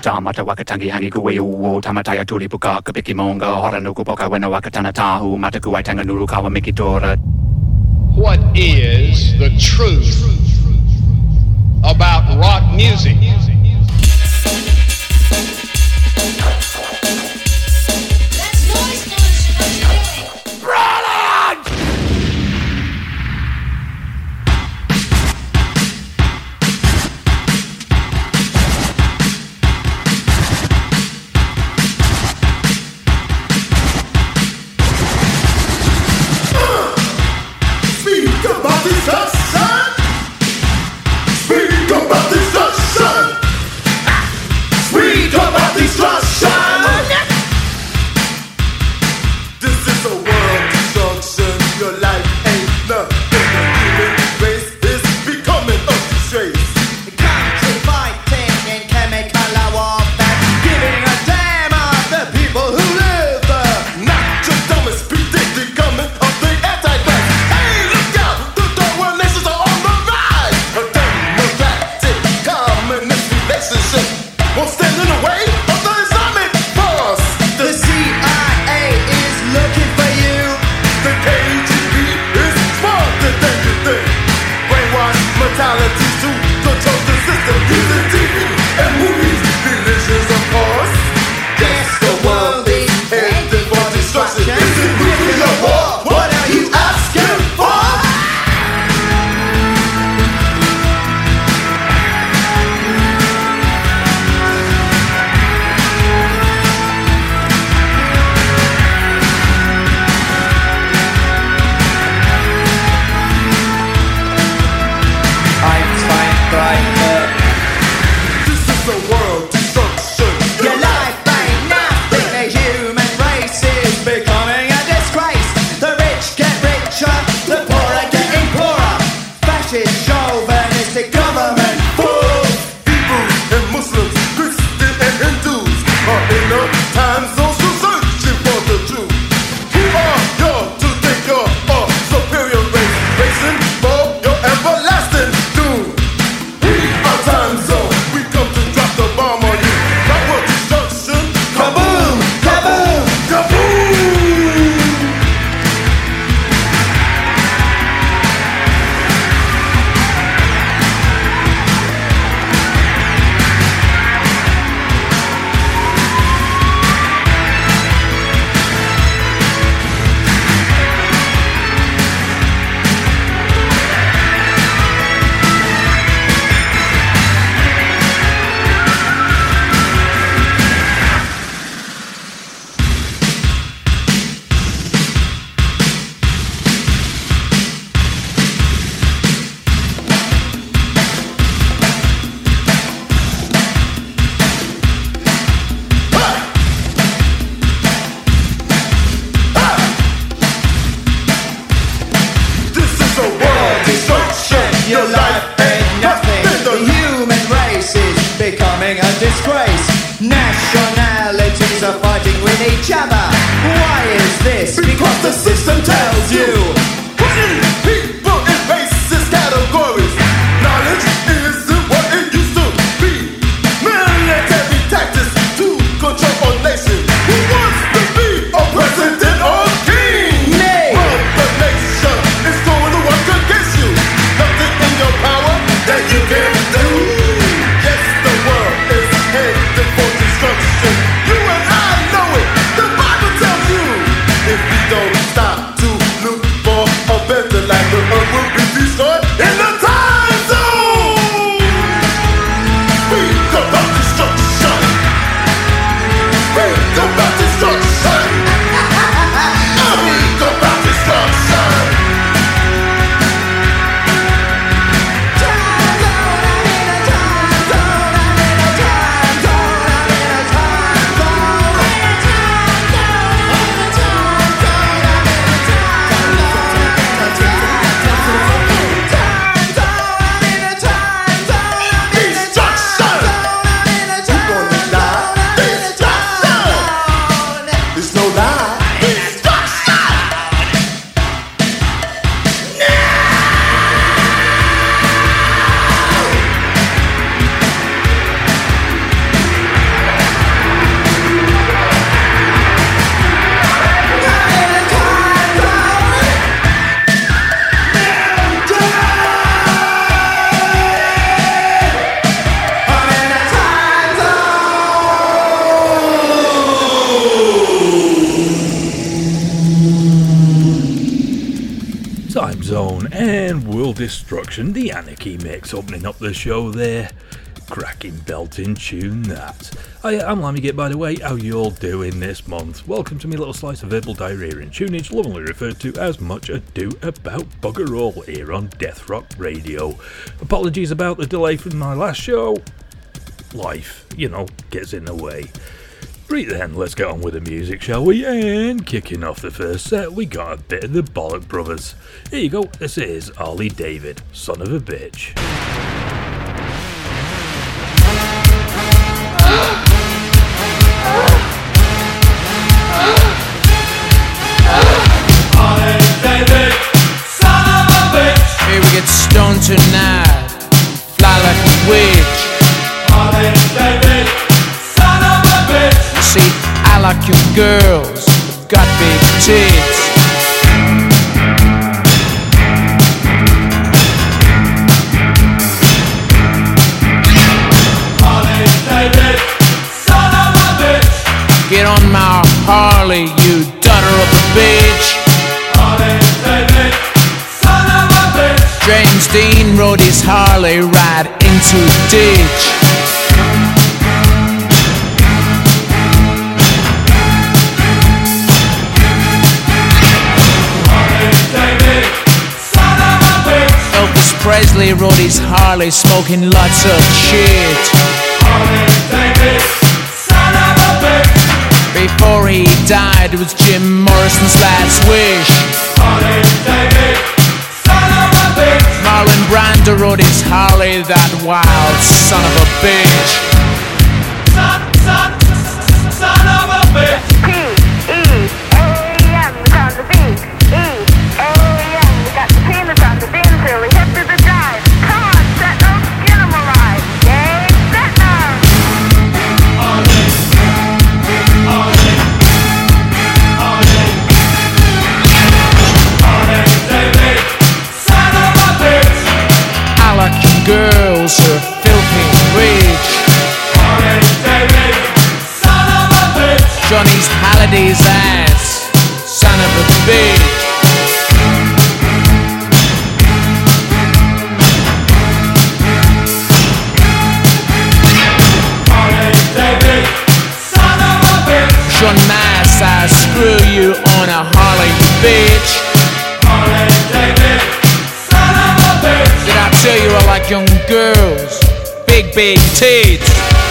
mata wakatangi hangi kuwe uo tamataya tuli puka kapiki monga horanuku poka wena wakatana tahu mata kuwai tanga nuru kawa mikidora. What is the truth about rock music? If Zone and World Destruction, the Anarchy Mix, opening up the show there. Cracking belting tune that. I'm Lammy, by the way. How you all doing this month? Welcome to me little slice of verbal diarrhea and tunage, lovingly referred to as Much Ado About Bugger All here on Death Rock Radio. Apologies about the delay from my last show. Life, gets in the way. Right then, let's get on with the music, shall we? And kicking off the first set, we got a bit of the Bollock Brothers. Here you go, this is Harley David, Son of a Bitch. Harley David, son of a bitch. Here we get stoned tonight, fly like a witch. Harley David, son of a bitch. See, I like your girls, got big tits. Harley David, son of a bitch. Get on my Harley, you daughter of a bitch. Harley David, son of a bitch. James Dean rode his Harley right into a ditch. Elvis Presley rode his Harley smoking lots of shit. Harley David, son of a bitch. Before he died, it was Jim Morrison's last wish. Harley David, son of a bitch. Marlon Brando rode his Harley, that wild son of a bitch. Son of a bitch. P-E-A-M, the sound of the beat. E-A-M, we got the P in the sound of the beat. Really hip to the drive. Come on, set no skin on my ride. Yay, set now. Harley, Harley, Harley, Harley David, son of a bitch. I like your girls, are filthy rich. Harley David, son of a bitch. Johnny's Halliday's ass, son of a bitch. Sean Nice, I screw you on a Harley, bitch. Harley David, son of a bitch. Did I tell you I like young girls? Big, big tits.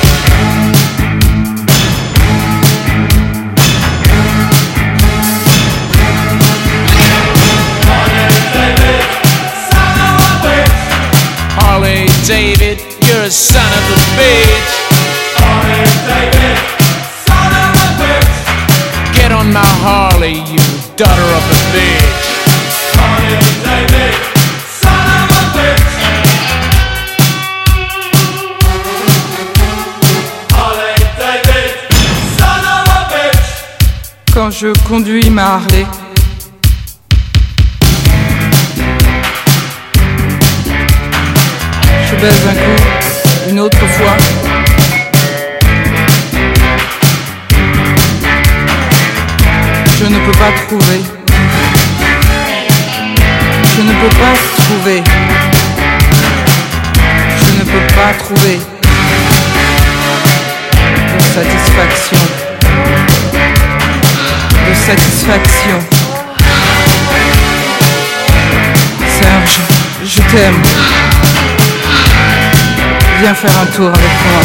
Harley David, son of a bitch. Harley David, you're a son of a bitch. Harley David, son of a bitch. Get on my Harley, you daughter of a bitch. Harley David, son of a bitch. Harley David, son of a bitch. Quand je conduis ma Harley, je baise un coup, une autre fois. Je ne peux pas trouver. Je ne peux pas trouver. Je ne peux pas trouver de satisfaction. De satisfaction. Serge, je t'aime. Viens faire un tour avec moi.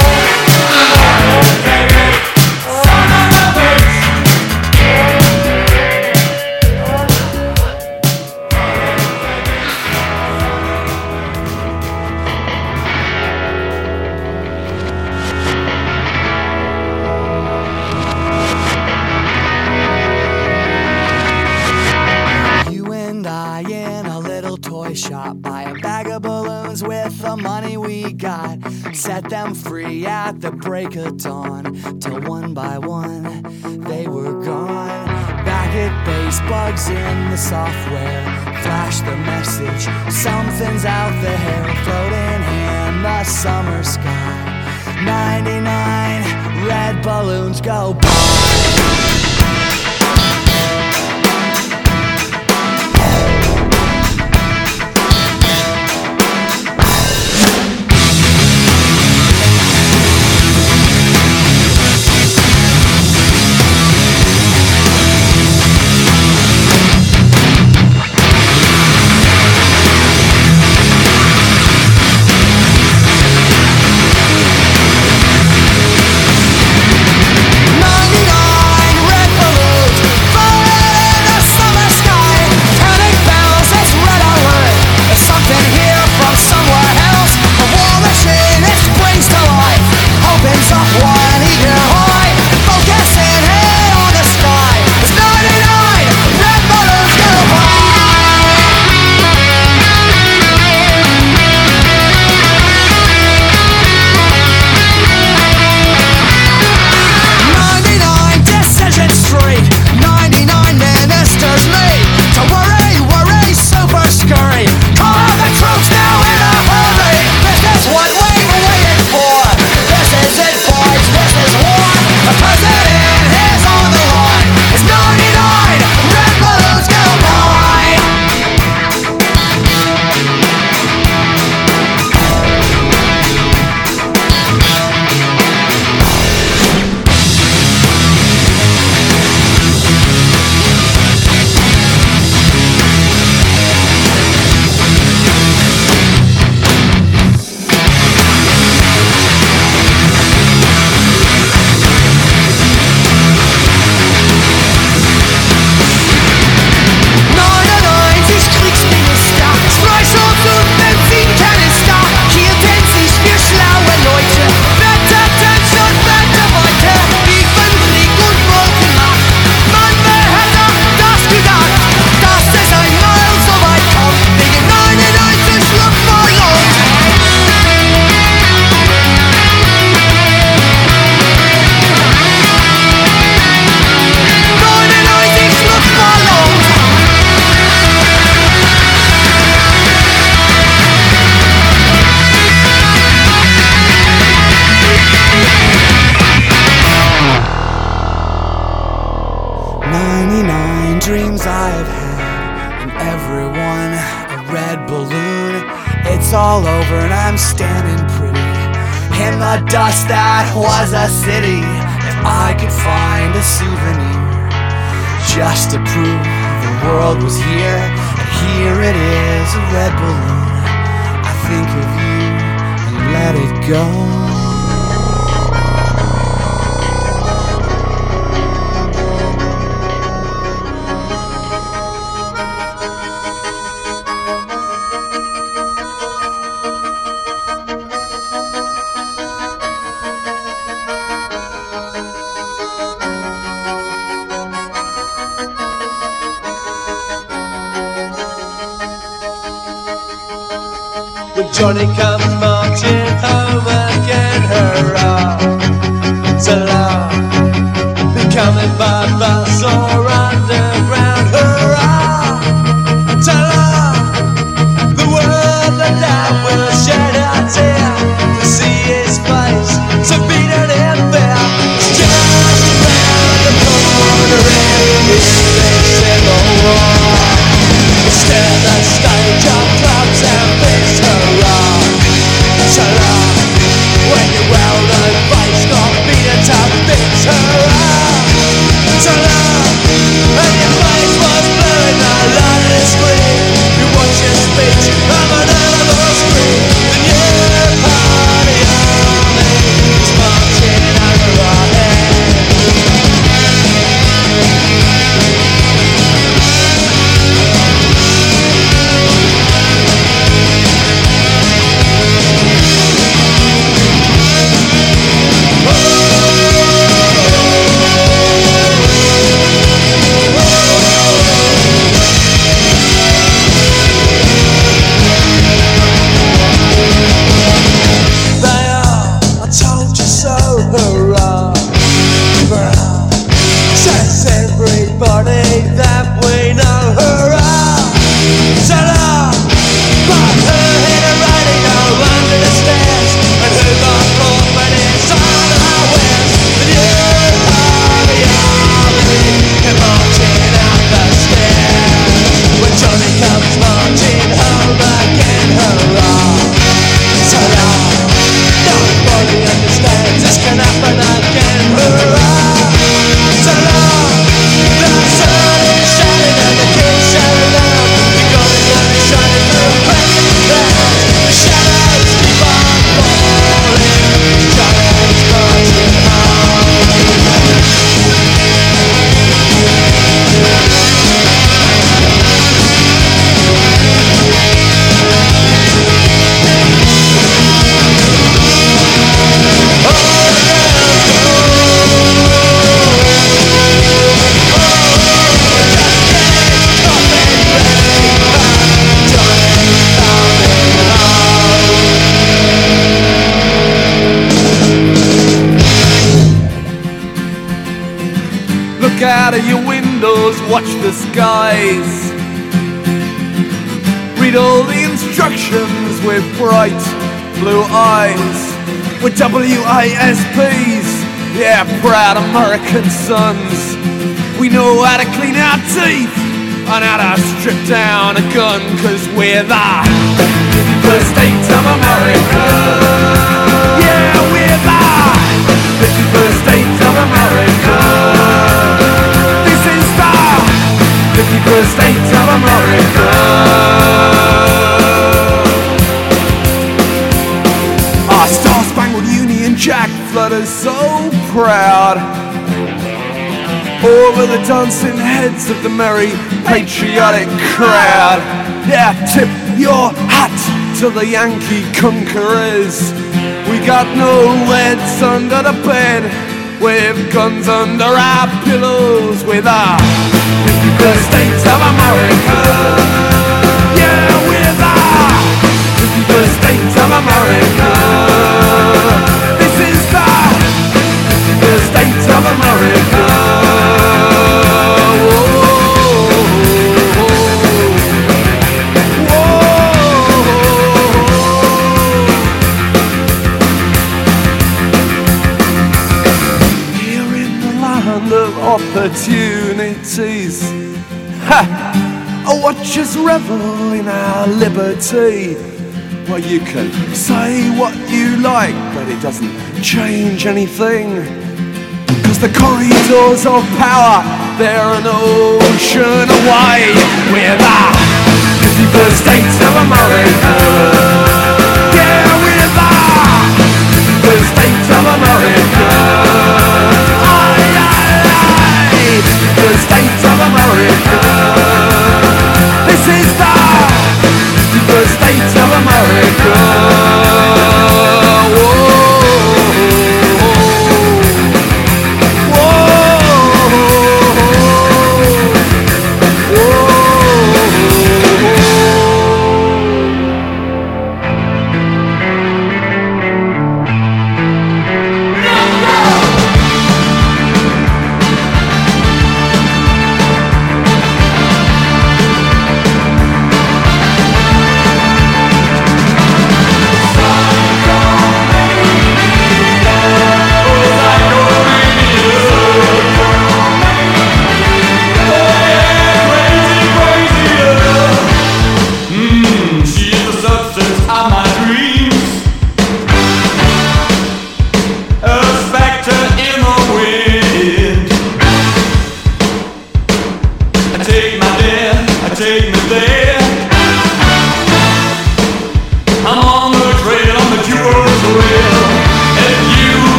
Shop, buy a bag of balloons with the money we got. Set them free at the break of dawn. Till one by one they were gone. Back at base, bugs in the software. Flash the message, something's out there. Floating in the summer sky. 99 red balloons go by. I have had, and everyone a red balloon. It's all over and I'm standing pretty in the dust that was a city. If I could find a souvenir just to prove the world was here, and here it is, a red balloon. I think of you and let it go. Johnny comes marching home again, hurrah, ta-la, becoming by bus or underground, hurrah, ta-la, the world that I will shed a tear to see his face, to beat it in there, it's just around the corner in the Civil War. Instead the stage of clubs and fists, hurrah, ta-la, when your well-known face got beaten to bits, hurrah, ta-la, and your face was blue in the London screen. You watch your speech from another screen. The new party army is marching over our heads. Out of your windows, watch the skies. Read all the instructions with bright blue eyes. We're WISPs, yeah, proud American sons. We know how to clean our teeth and how to strip down a gun, 'cause we're the 51st state of America. Yeah, we're the 51st state of America. 51st state of America. Our Star-Spangled Union Jack flutters so proud over the dancing heads of the merry patriotic crowd. Yeah, tip your hat to the Yankee conquerors. We got no leads under the bed, with guns under our pillows, with our 51st state of America. Yeah, we're the 51st state of America. This is the 51st state of America. Here in the land of opportunities, I watch us revel in our liberty. Well, you can say what you like, but it doesn't change anything. Cause the corridors of power, they're an ocean away. We're the 51st States of America. Yeah, we're the 51st States of America. Aye, aye, aye. The States of America. This is the 51st States of America. Whoa.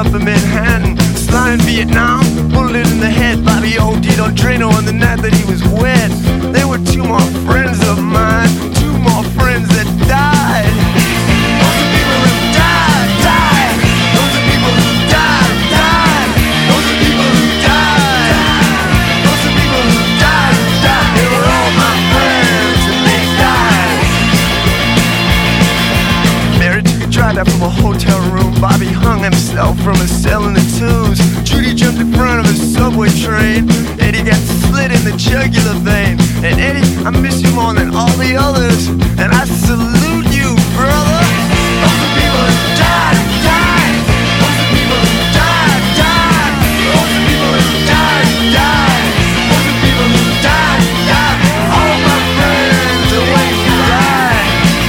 up in Manhattan. Sly in Vietnam, bullet in the head. Bobby OD'd on Drano on the night that he was wet. There were two more friends of mine, two more friends that died. Those are people who died, died. Those are people who died, died. Those are people who died. Those are people who died, died. They were all my friends and they died. Mary took a drive out from a hotel room. Bobby hung himself from a cell in the Tubes. Judy jumped in front of a subway train. Eddie got slit in the jugular vein. And Eddie, I miss you more than all the others. And I salute you, brother. Those are people who died, died. Those are people who died, died. Those are people who died, died. Those are people who died, died. All my friends are when you died.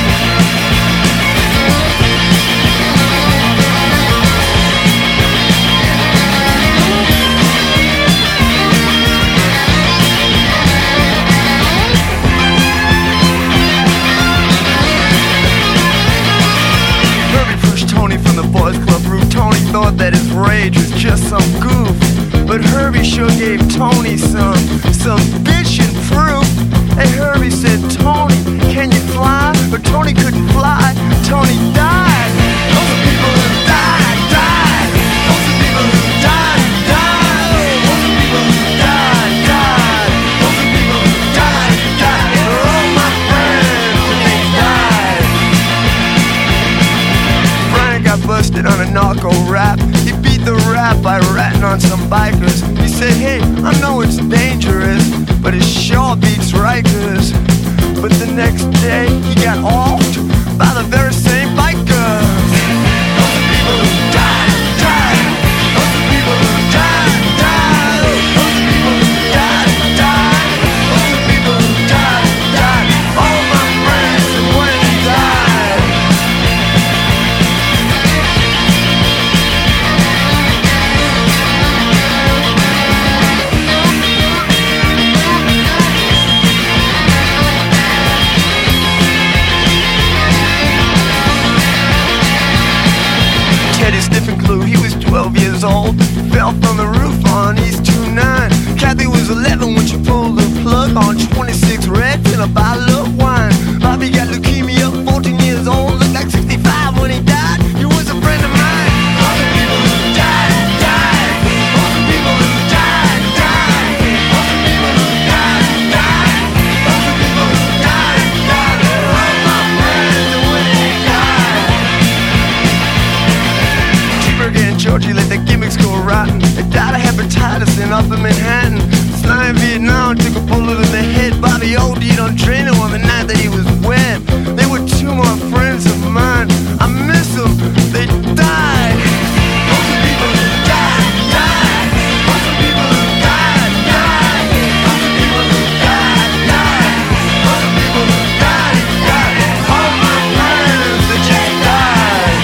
Boys Club roof. Tony thought that his rage was just some goof, but Herbie sure gave Tony some bitchin' proof. Hey, Herbie said, Tony, can you fly? But Tony couldn't fly. Tony died. Those are people who died, died. Those are people who died, died. Those are people who died, died. Those are people who died, died. They're all my friends and they died. Brian got busted on a narco rap. He beat the rap by ratting on some bikers. He said, hey, I know it's dangerous, but it sure beats Rikers. But the next day, he got offed by the very same bikers. Those are people who died, died. Those are people who died, died. Those are people who died, died. Those are people who died, died. All my friends and when he died. Teddy Stiffen Clue, he was 12 years old. Fell from the roof on East 29. Kathy was 11 when she pulled the plug on 26 Reds and a bottle of wine. Bobby got leukemia, 14 years old. Looked like 65 when he died. He was a friend of mine. All the people who died, died. All the people who died, died. All the people who died, died. All the people who died, died. They're all my friends and when they died. Cheeseburger and Georgie let their gimmicks go rotten. They died of hepatitis in Upper Manhattan. Sly in Vietnam took a bullet in the head. Bobby OD'd on Drano on the night that he was wet. They were two more friends of mine. I miss them, they died. Those are people who died, died. Those are people who died, died. Those are people who died, died. Those are people who died, died. All my friends that just died.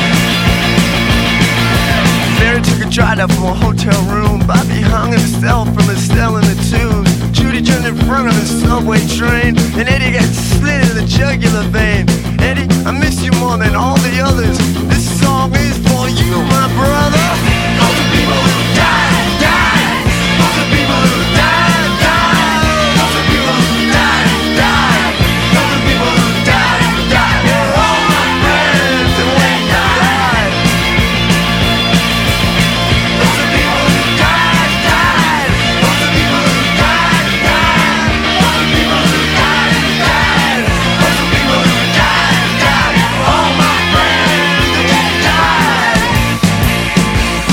Mary took a drive out from a hotel room. Bobby hung himself from a cell in the Tubes. Judy jumped in front of a subway train. And Eddie got slit in the jugular vein. Eddie, I miss you more than all the others. This song is for you, my brother. Those are people who died, died. Those are people who died, died. Those are people who died, died. Those are people who died, died. They're all my friends and when they died. Those are people who died, died. Those are people who died, died. Those are people who died, died. Those are people who died, died. All my friends and they died.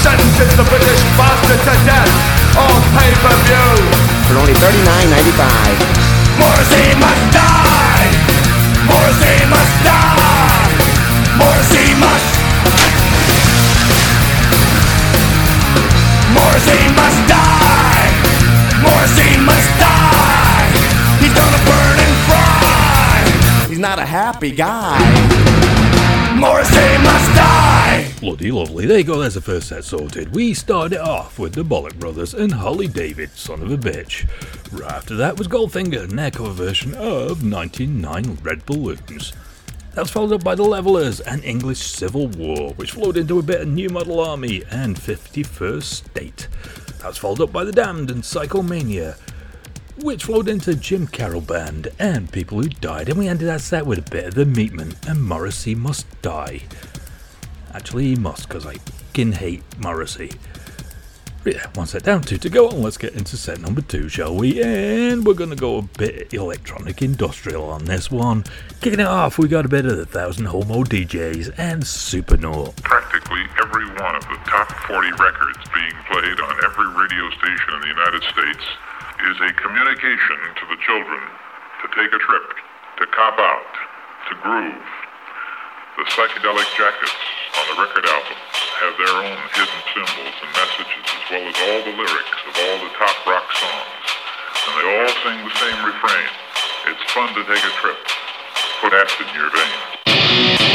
sentences the British bastard to death on pay-per-view for only $39.95. Morrissey must die! Morrissey must die! Morrissey must! Morrissey must die! Morrissey must die! He's gonna burn and fry! He's not a happy guy. Morrissey must die! Bloody lovely. There you go, there's the first set sorted. We started it off with the Bollock Brothers and Holly David, Son of a Bitch. Right after that was Goldfinger and their cover version of 99 Red Balloons. That was followed up by the Levellers and English Civil War, which flowed into a bit of New Model Army and 51st State. That was followed up by the Damned and Psychomania, which flowed into Jim Carroll Band and People Who Died, and we ended that set with a bit of the Meatmen and Morrissey Must Die. Actually, he must, because I fucking hate Morrissey. Yeah, one set down, two to go on. Let's get into set number 2, shall we? And we're going to go a bit electronic industrial on this one. Kicking it off, we got a bit of the 1000 Homo DJs and Supernova. Practically every one of the top 40 records being played on every radio station in the United States is a communication to the children to take a trip, to cop out, to groove. The Psychedelic Jackets on the record album have their own hidden symbols and messages, as well as all the lyrics of all the top rock songs. And they all sing the same refrain. It's fun to take a trip. Put acid in your veins.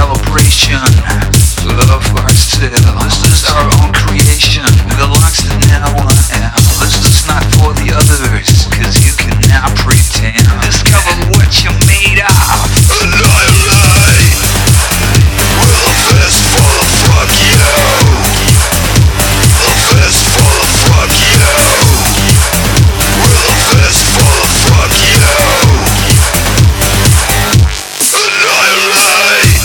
celebration of ourselves. This is our own creation. It belongs to no one else. This is not for the others, cause you cannot pretend. Discover what you're made of. Annihilate with a fist full of fuck you. A fist full of fuck you. With a fist full of fuck you. Annihilate.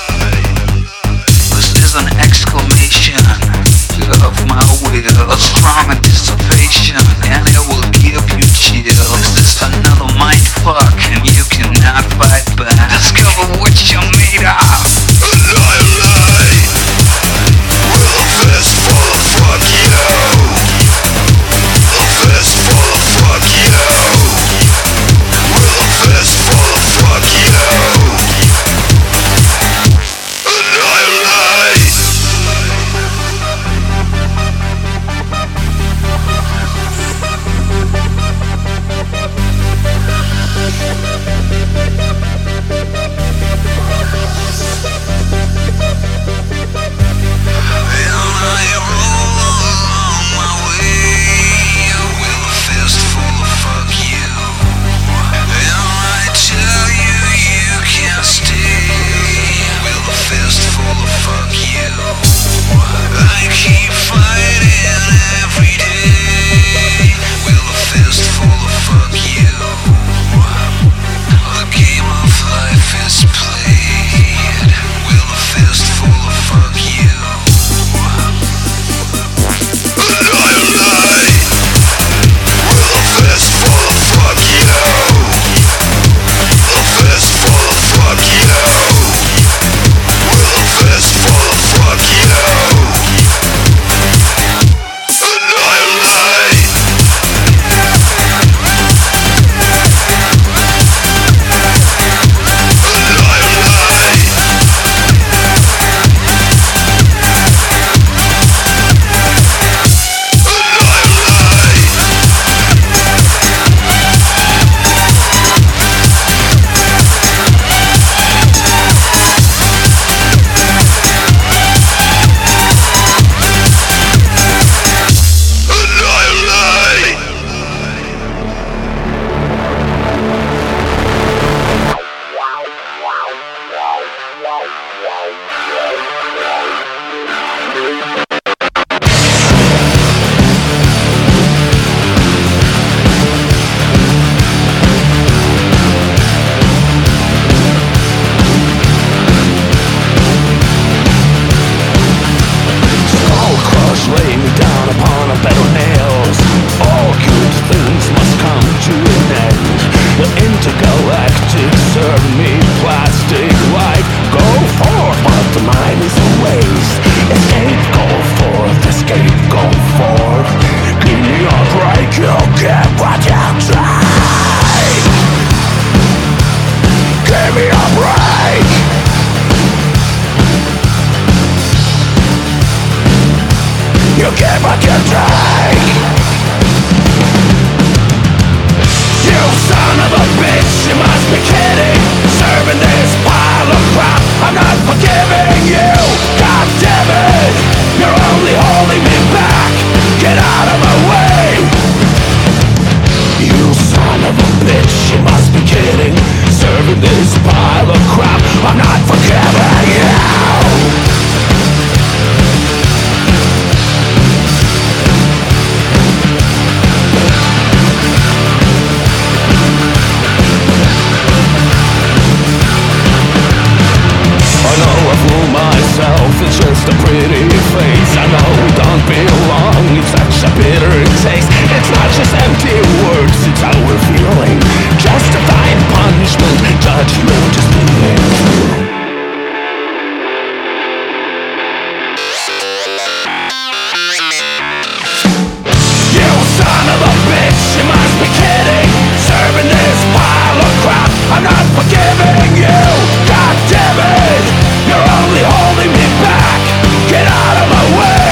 This is an exclamation of my will, a strong anticipation, and it will give you chills. This is another mindfuck, and you cannot fight back. Discover what you're made of. Annihilate with a fist full of fuck you. A fist full of fuck you. With a fist full of fuck you. Annihilate.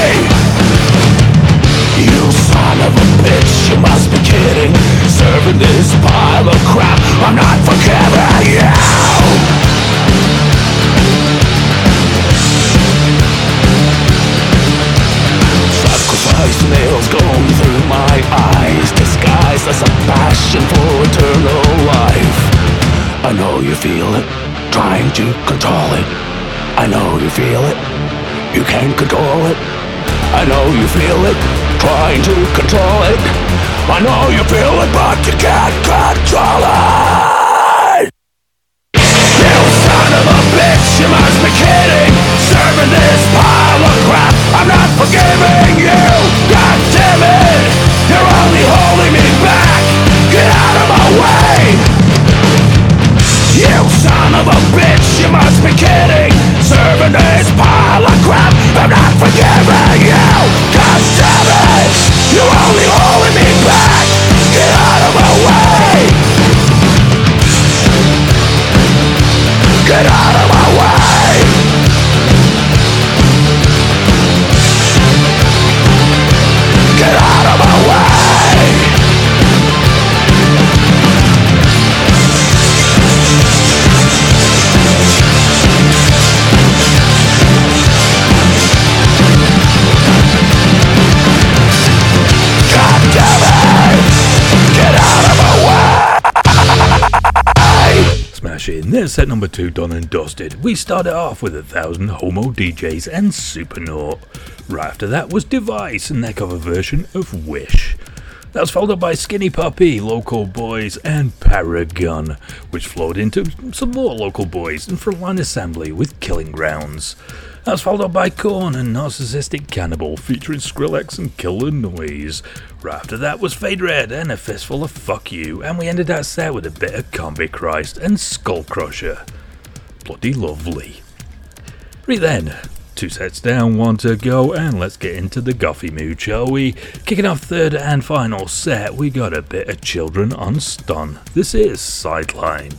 This to control it. I know you feel it. You can't control it. I know you feel it. Trying to control it. I know you feel it, but you can't control it. You son of a bitch, you must be kidding. Serving this pile of crap, I'm not forgiving you. God damn it, you're only holding me back. Get out of my way. You son of a bitch, you must be kidding. Serving this pile of crap, I'm not forgiving you. God damn it, you're only holding me back. Get out of my way. Get out of my way. Get out of my way. God damn it! Get out of my way! Smash in, there's set number 2 done and dusted. We started off with 1,000 Homo DJs and Supernaut. Right after that was Device and their cover version of Wish. That was followed by Skinny Puppy, Local Boys and Paragon, which flowed into some more Local Boys and Frontline Assembly with Killing Grounds. That was followed up by Korn and Narcissistic Cannibal featuring Skrillex and Killer Noise. Right after that was Fade Red and A Fistful of Fuck You, and we ended that set with a bit of Combi Christ and Skull Crusher. Bloody lovely. Right then, 2 sets down, 1 to go, and let's get into the Goffy mood, shall we? Kicking off third and final set, we got a bit of Children on Stun. This is Sidelined.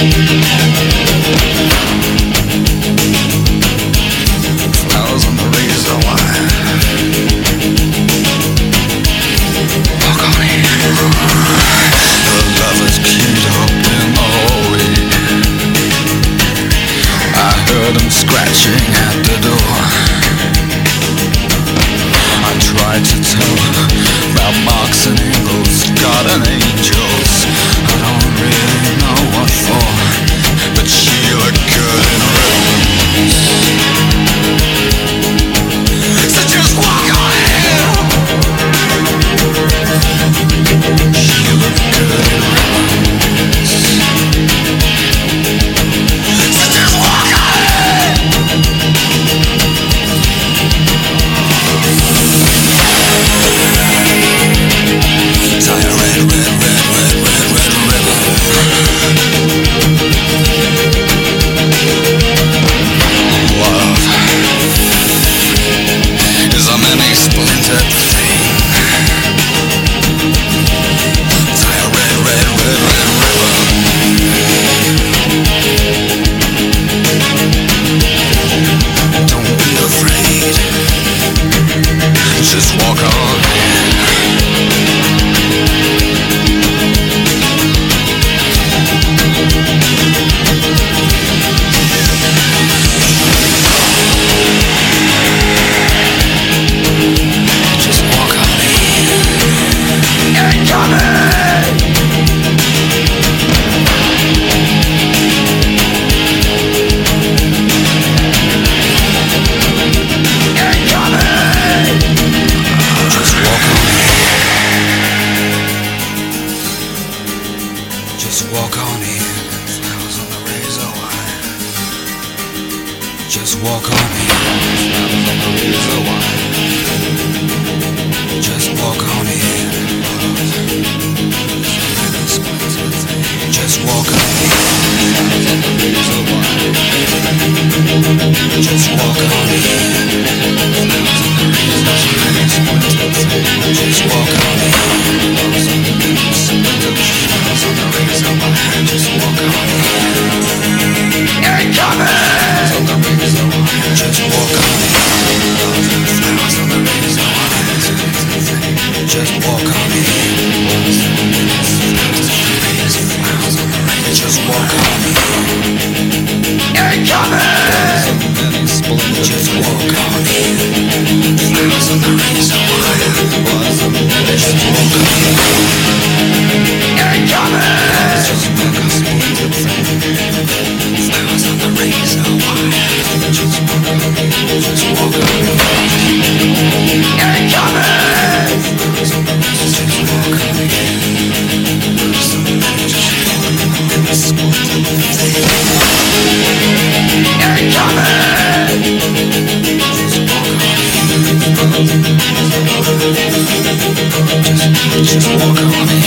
Flowers on the razor wire. Walk on in. The lovers queued up in the hallway. I heard them scratching at the door. I tried to tell her about Marx and Engels, God and angels. I don't really know what for, but she looked good in ribbons. So just walk on in. She looked good in ribbons. So just walk on in. Tie a red, red, red, red, red, red ribbon. Love is a many splintered thing. Tie a red, red, red, red ribbon. Don't be afraid. Just walk on in. Just walk on in. Ain't coming. Ain't coming. Just walk on in. Just walk on in. Flowers on the razor wire. Just walk on in. Flowers on the razor wire. Just walk on in. Just walk on in. Flowers on the razor wire. Just walk on in. Flowers on the razor wire. Just walk on in. Flowers on the razor wire. Just walk on in. Ain't coming. On the razor wire. Just walk on in. Flowers on the razor wire. Just walk on in. Flowers on the razor. Just walk on in. Ain't coming. Just walk on in. Flowers on the razor wire. Just walk on in. Ain't coming. Just walk on in. Flowers on the razor wire. Just walk on in. Just walk on in. Ain't coming. Flowers on the razor. Just walk on in. Ain't coming. Just walk on in.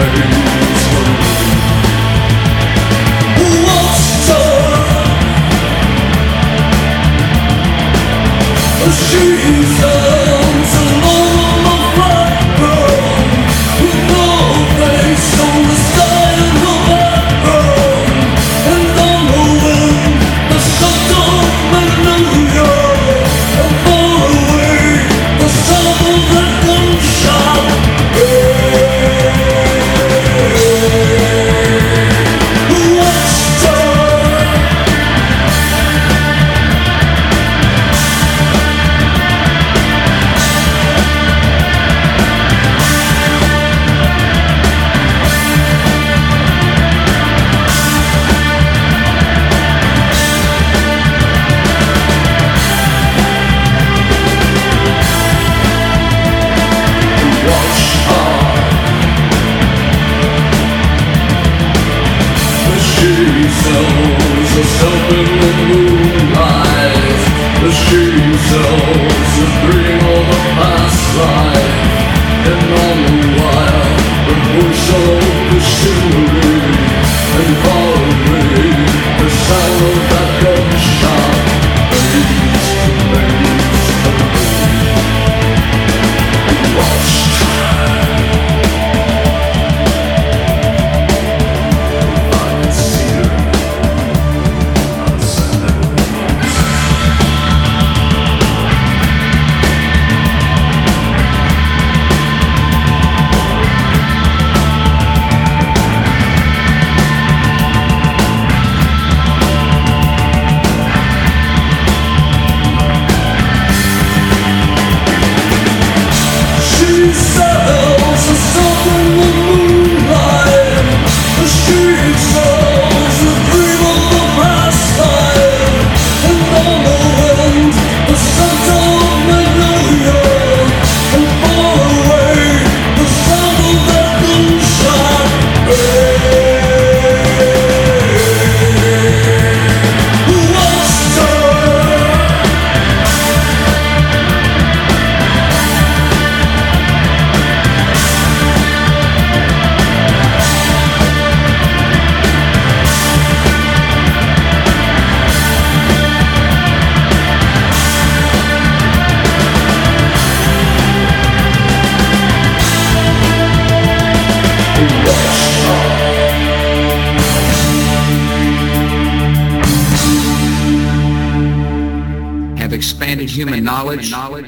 expanded human knowledge,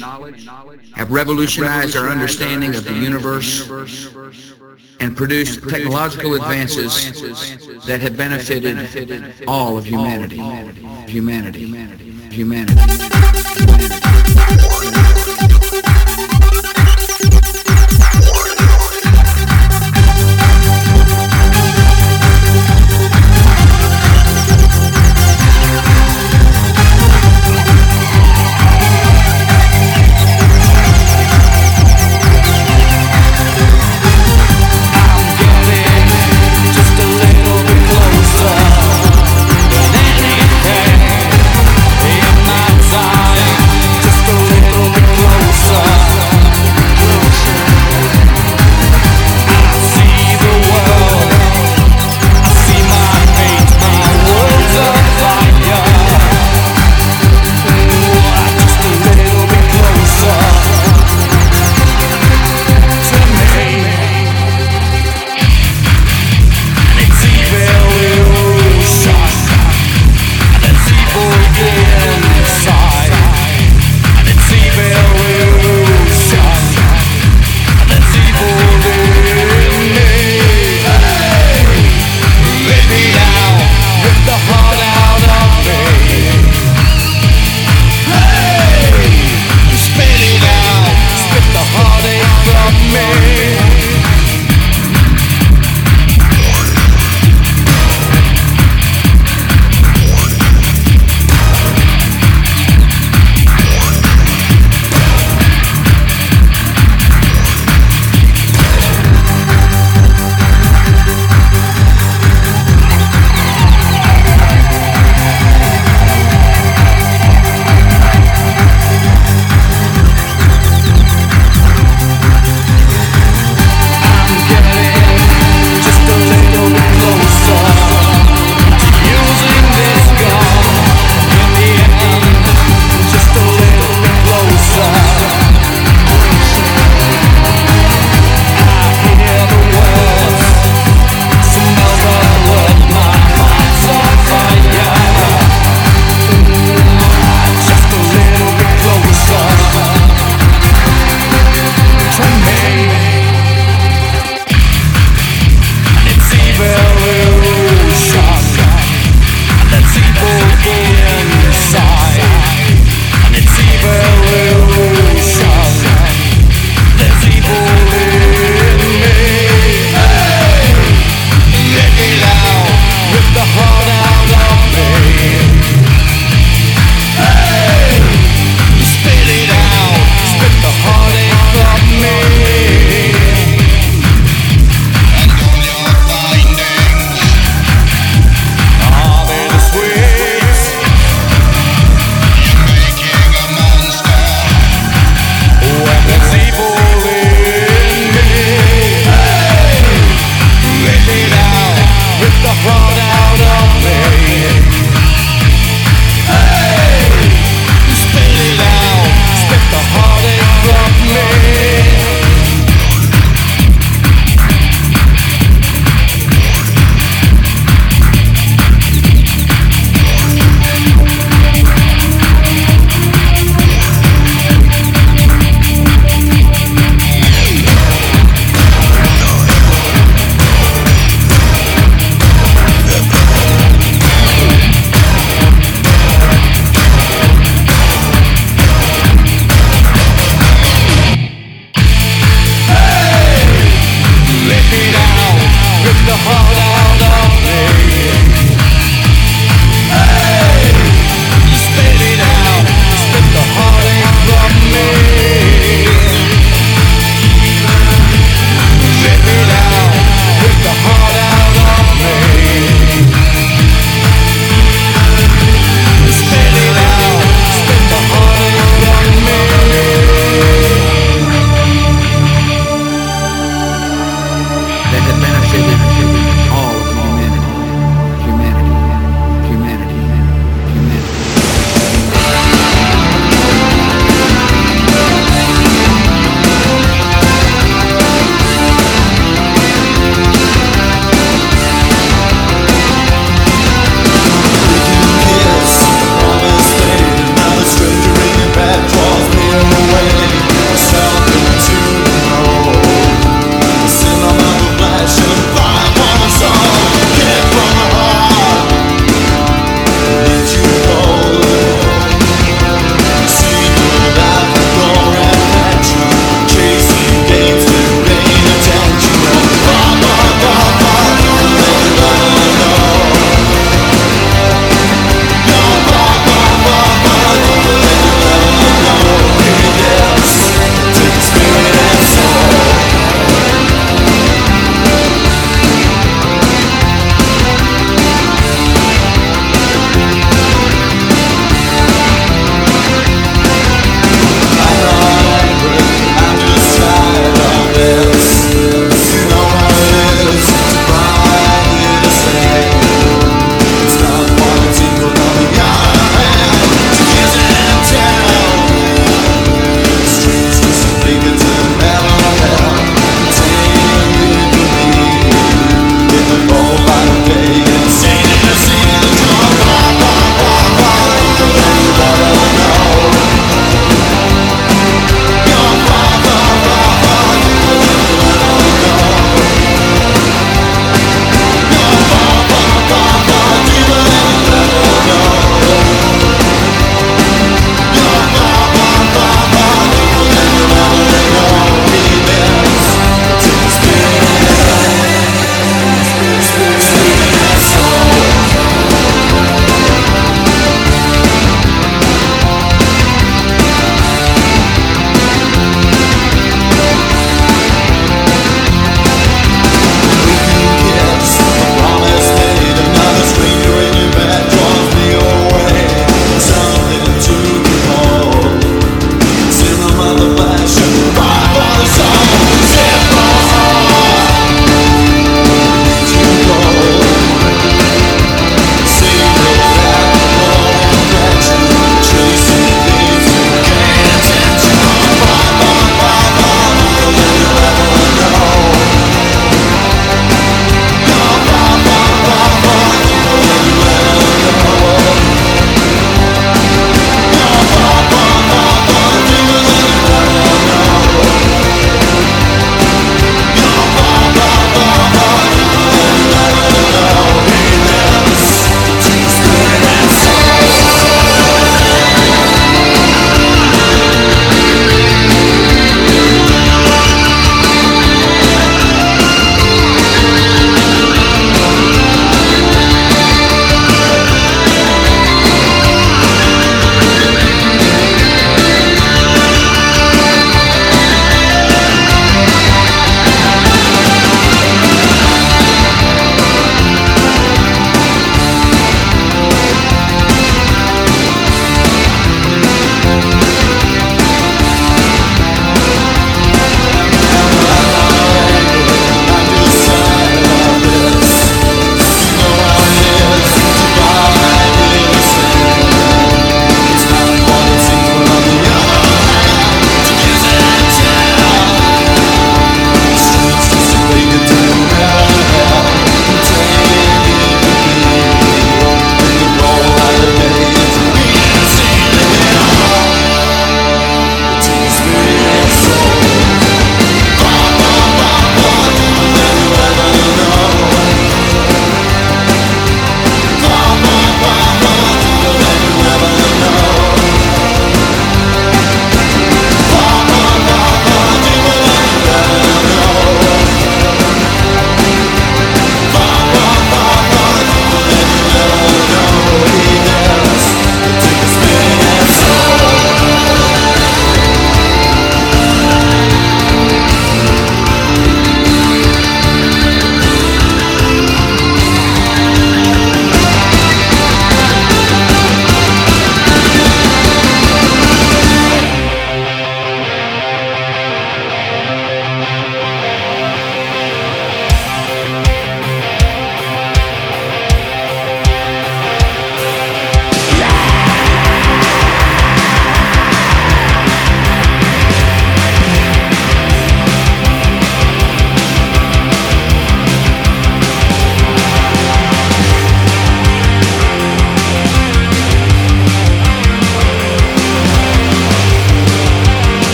have revolutionized our understanding of the universe, and produced technological advances that have benefited all of humanity. Just a little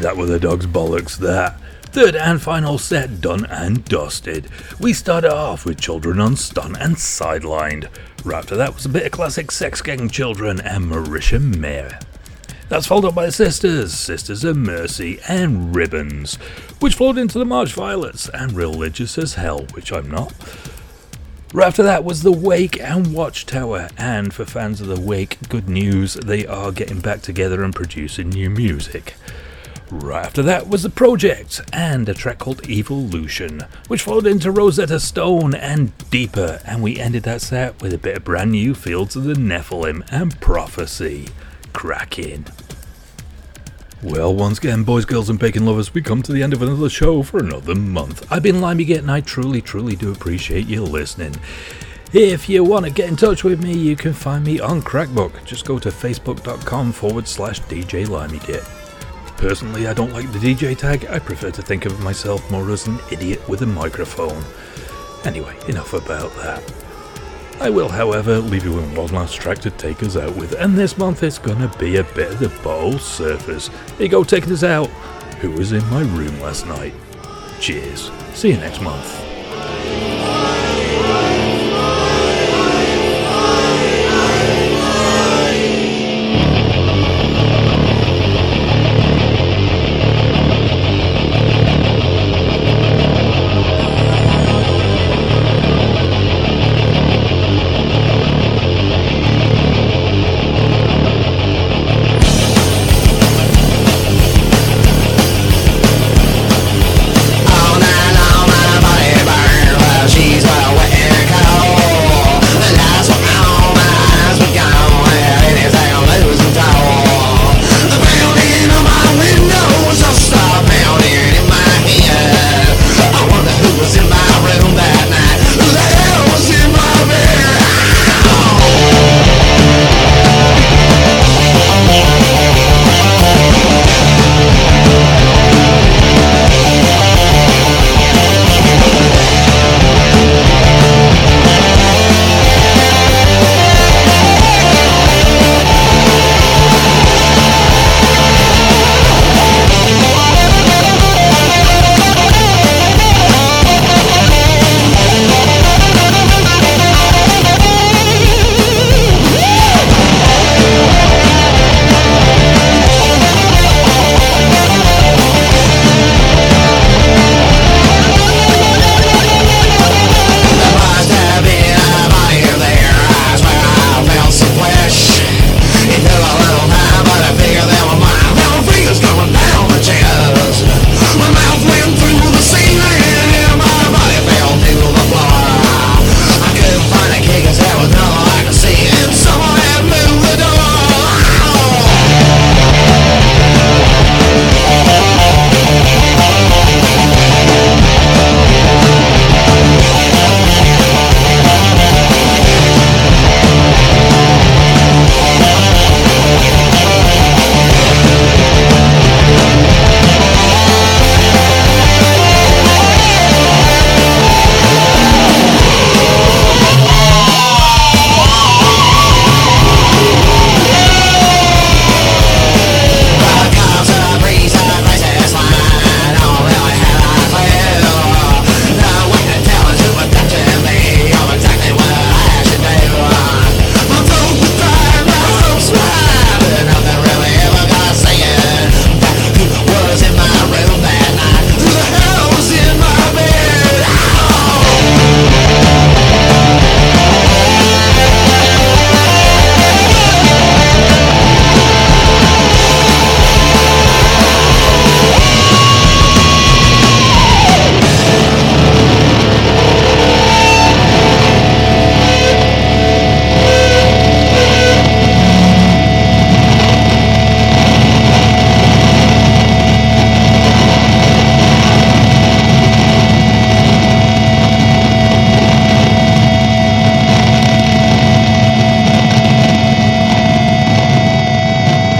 that were the dog's bollocks, that. Third and final set done and dusted. We started off with Children on Stun and Sidelined. Right after that was a bit of classic Sex Gang Children and Marisha Mayer. That's followed up by Sisters of Mercy and Ribbons, which flowed into the March Violets and Religious as Hell, which I'm not. Right after that was The Wake and Watchtower, and for fans of The Wake, good news, they are getting back together and producing new music. Right after that was The Project and a track called Evolution, which followed into Rosetta Stone and Deeper, and we ended that set with a bit of brand new Fields of the Nephilim and Prophecy. Cracking. Well, once again, boys, girls and bacon lovers, we come to the end of another show for another month. I've been Limey Git and I truly do appreciate you listening. If you want to get in touch with me, you can find me on Crackbook. Just go to facebook.com/DJ Limey Git. Personally, I don't like the DJ tag. I prefer to think of myself more as an idiot with a microphone. Anyway, enough about that. I will, however, leave you with one last track to take us out with, and this month it's gonna be a bit of the Bottle Surfers. Here you go, taking us out. Who was in my room last night? Cheers. See you next month.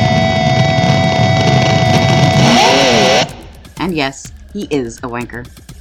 Yes, he is a wanker.